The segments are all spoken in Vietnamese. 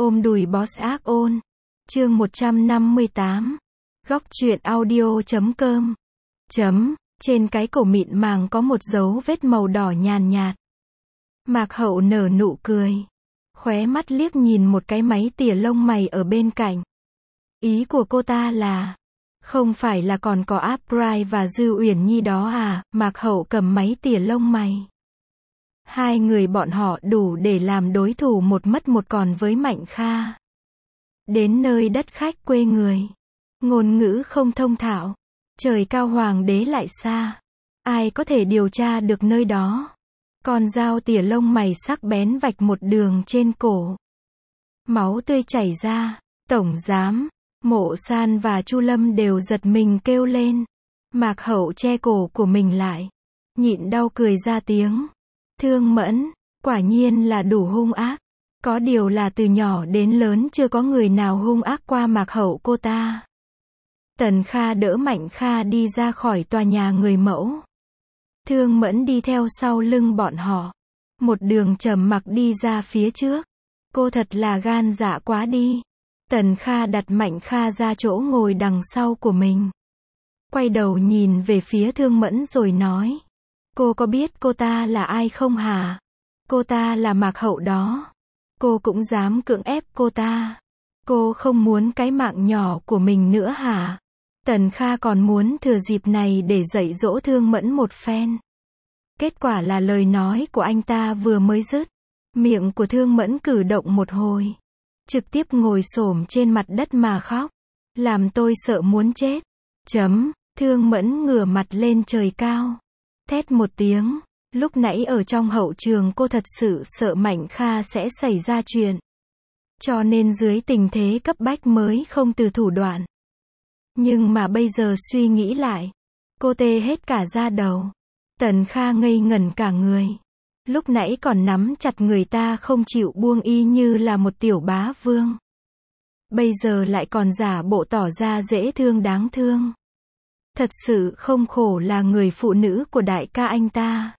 Ôm đùi boss ác ôn. Chương 158. Góc truyện audio.com. Trên cái cổ mịn màng có một dấu vết màu đỏ nhàn nhạt. Mạc Hậu nở nụ cười. Khóe mắt liếc nhìn một cái máy tỉa lông mày ở bên cạnh. Ý của cô ta là, không phải là còn có Áp Rai và Dư Uyển Nhi đó à? Mạc Hậu cầm máy tỉa lông mày. Hai người bọn họ đủ để làm đối thủ một mất một còn với Mạnh Kha. Đến nơi đất khách quê người. Ngôn ngữ không thông thạo. Trời cao hoàng đế lại xa. Ai có thể điều tra được nơi đó? Con dao tỉa lông mày sắc bén vạch một đường trên cổ. Máu tươi chảy ra. Tổng giám, Mộ San và Chu Lâm đều giật mình kêu lên. Mạc Hậu che cổ của mình lại. Nhịn đau cười ra tiếng. Thương Mẫn, quả nhiên là đủ hung ác. Có điều là từ nhỏ đến lớn chưa có người nào hung ác qua Mạc Hậu cô ta. Tần Kha đỡ Mạnh Kha đi ra khỏi tòa nhà người mẫu. Thương Mẫn đi theo sau lưng bọn họ. Một đường trầm mặc đi ra phía trước. Cô thật là gan dạ quá đi. Tần Kha đặt Mạnh Kha ra chỗ ngồi đằng sau của mình. Quay đầu nhìn về phía Thương Mẫn rồi nói. Cô có biết cô ta là ai không hả? Cô ta là Mạc Hậu đó. Cô cũng dám cưỡng ép cô ta. Cô không muốn cái mạng nhỏ của mình nữa hả? Tần Kha còn muốn thừa dịp này để dạy dỗ Thương Mẫn một phen. Kết quả là lời nói của anh ta vừa mới dứt. Miệng của Thương Mẫn cử động một hồi. Trực tiếp ngồi xổm trên mặt đất mà khóc. Làm tôi sợ muốn chết. Thương Mẫn ngửa mặt lên trời cao. Thét một tiếng. Lúc nãy ở trong hậu trường cô thật sự sợ Mạnh Kha sẽ xảy ra chuyện. Cho nên dưới tình thế cấp bách mới không từ thủ đoạn. Nhưng mà bây giờ suy nghĩ lại. Cô tê hết cả da đầu. Tần Kha ngây ngẩn cả người. Lúc nãy còn nắm chặt người ta không chịu buông y như là một tiểu bá vương. Bây giờ lại còn giả bộ tỏ ra dễ thương đáng thương. Thật sự không khổ là người phụ nữ của đại ca anh ta.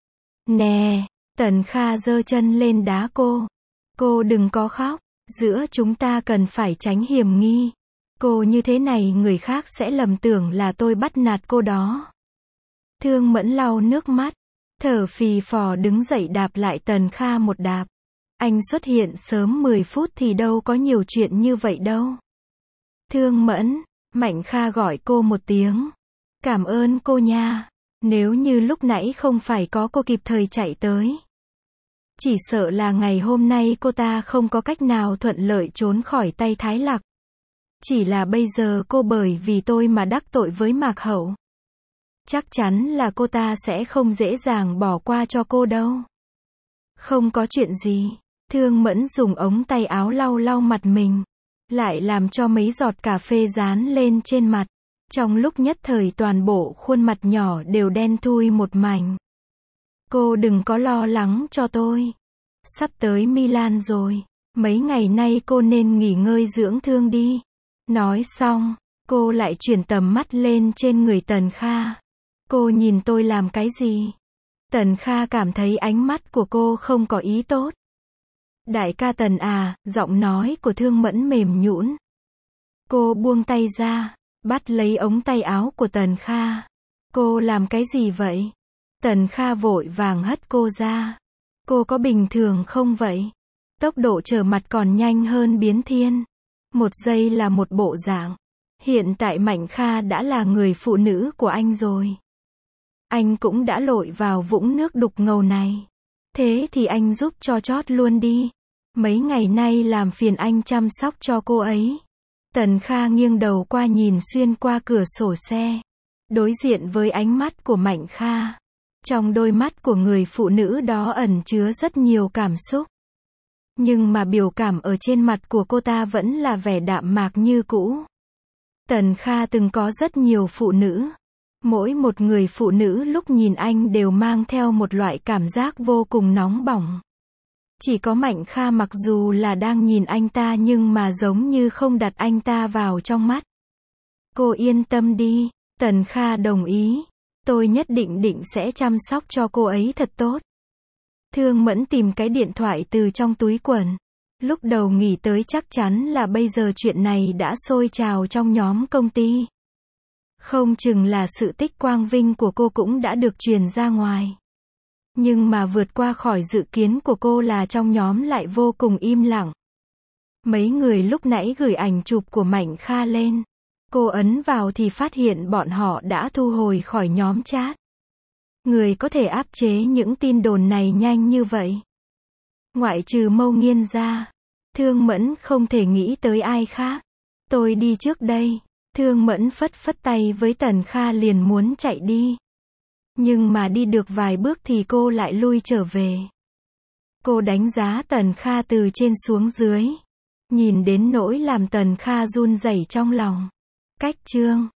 Nè, Tần Kha giơ chân lên đá cô. Cô đừng có khóc, giữa chúng ta cần phải tránh hiểm nghi. Cô như thế này người khác sẽ lầm tưởng là tôi bắt nạt cô đó. Thương Mẫn lau nước mắt, thở phì phò đứng dậy đạp lại Tần Kha một đạp. Anh xuất hiện sớm 10 phút thì đâu có nhiều chuyện như vậy đâu. Thương Mẫn, Mạnh Kha gọi cô một tiếng. Cảm ơn cô nha. Nếu như lúc nãy không phải có cô kịp thời chạy tới. Chỉ sợ là ngày hôm nay cô ta không có cách nào thuận lợi trốn khỏi tay Thái Lặc. Chỉ là bây giờ cô bởi vì tôi mà đắc tội với Mạc Hậu. Chắc chắn là cô ta sẽ không dễ dàng bỏ qua cho cô đâu. Không có chuyện gì. Thương Mẫn dùng ống tay áo lau lau mặt mình. Lại làm cho mấy giọt cà phê dán lên trên mặt. Trong lúc nhất thời toàn bộ khuôn mặt nhỏ đều đen thui một mảnh. Cô đừng có lo lắng cho tôi. Sắp tới Milan rồi. Mấy ngày nay cô nên nghỉ ngơi dưỡng thương đi. Nói xong, cô lại chuyển tầm mắt lên trên người Tần Kha. Cô nhìn tôi làm cái gì? Tần Kha cảm thấy ánh mắt của cô không có ý tốt. Đại ca Tần à, giọng nói của Thương Mẫn mềm nhũn. Cô buông tay ra, bắt lấy ống tay áo của Tần Kha. Cô làm cái gì vậy? Tần Kha vội vàng hất cô ra. Cô có bình thường không vậy? Tốc độ trở mặt còn nhanh hơn biến thiên. Một giây là một bộ dạng. Hiện tại Mạnh Kha đã là người phụ nữ của anh rồi. Anh cũng đã lội vào vũng nước đục ngầu này. Thế thì anh giúp cho chót luôn đi. Mấy ngày nay làm phiền anh chăm sóc cho cô ấy. Tần Kha nghiêng đầu qua nhìn xuyên qua cửa sổ xe. Đối diện với ánh mắt của Mạnh Kha. Trong đôi mắt của người phụ nữ đó ẩn chứa rất nhiều cảm xúc. Nhưng mà biểu cảm ở trên mặt của cô ta vẫn là vẻ đạm mạc như cũ. Tần Kha từng có rất nhiều phụ nữ. Mỗi một người phụ nữ lúc nhìn anh đều mang theo một loại cảm giác vô cùng nóng bỏng. Chỉ có Mạnh Kha mặc dù là đang nhìn anh ta nhưng mà giống như không đặt anh ta vào trong mắt. Cô yên tâm đi, Tần Kha đồng ý. Tôi nhất định sẽ chăm sóc cho cô ấy thật tốt. Thương Mẫn tìm cái điện thoại từ trong túi quần. Lúc đầu nghĩ tới chắc chắn là bây giờ chuyện này đã sôi trào trong nhóm công ty. Không chừng là sự tích quang vinh của cô cũng đã được truyền ra ngoài. Nhưng mà vượt qua khỏi dự kiến của cô là trong nhóm lại vô cùng im lặng. Mấy người lúc nãy gửi ảnh chụp của Mạnh Kha lên. Cô ấn vào thì phát hiện bọn họ đã thu hồi khỏi nhóm chat. Người có thể áp chế những tin đồn này nhanh như vậy. Ngoại trừ Mâu Nghiên ra, Thương Mẫn không thể nghĩ tới ai khác. Tôi đi trước đây. Thương Mẫn phất phất tay với Tần Kha liền muốn chạy đi. Nhưng mà đi được vài bước thì cô lại lui trở về. Cô đánh giá Tần Kha từ trên xuống dưới. Nhìn đến nỗi làm Tần Kha run rẩy trong lòng. Cách chương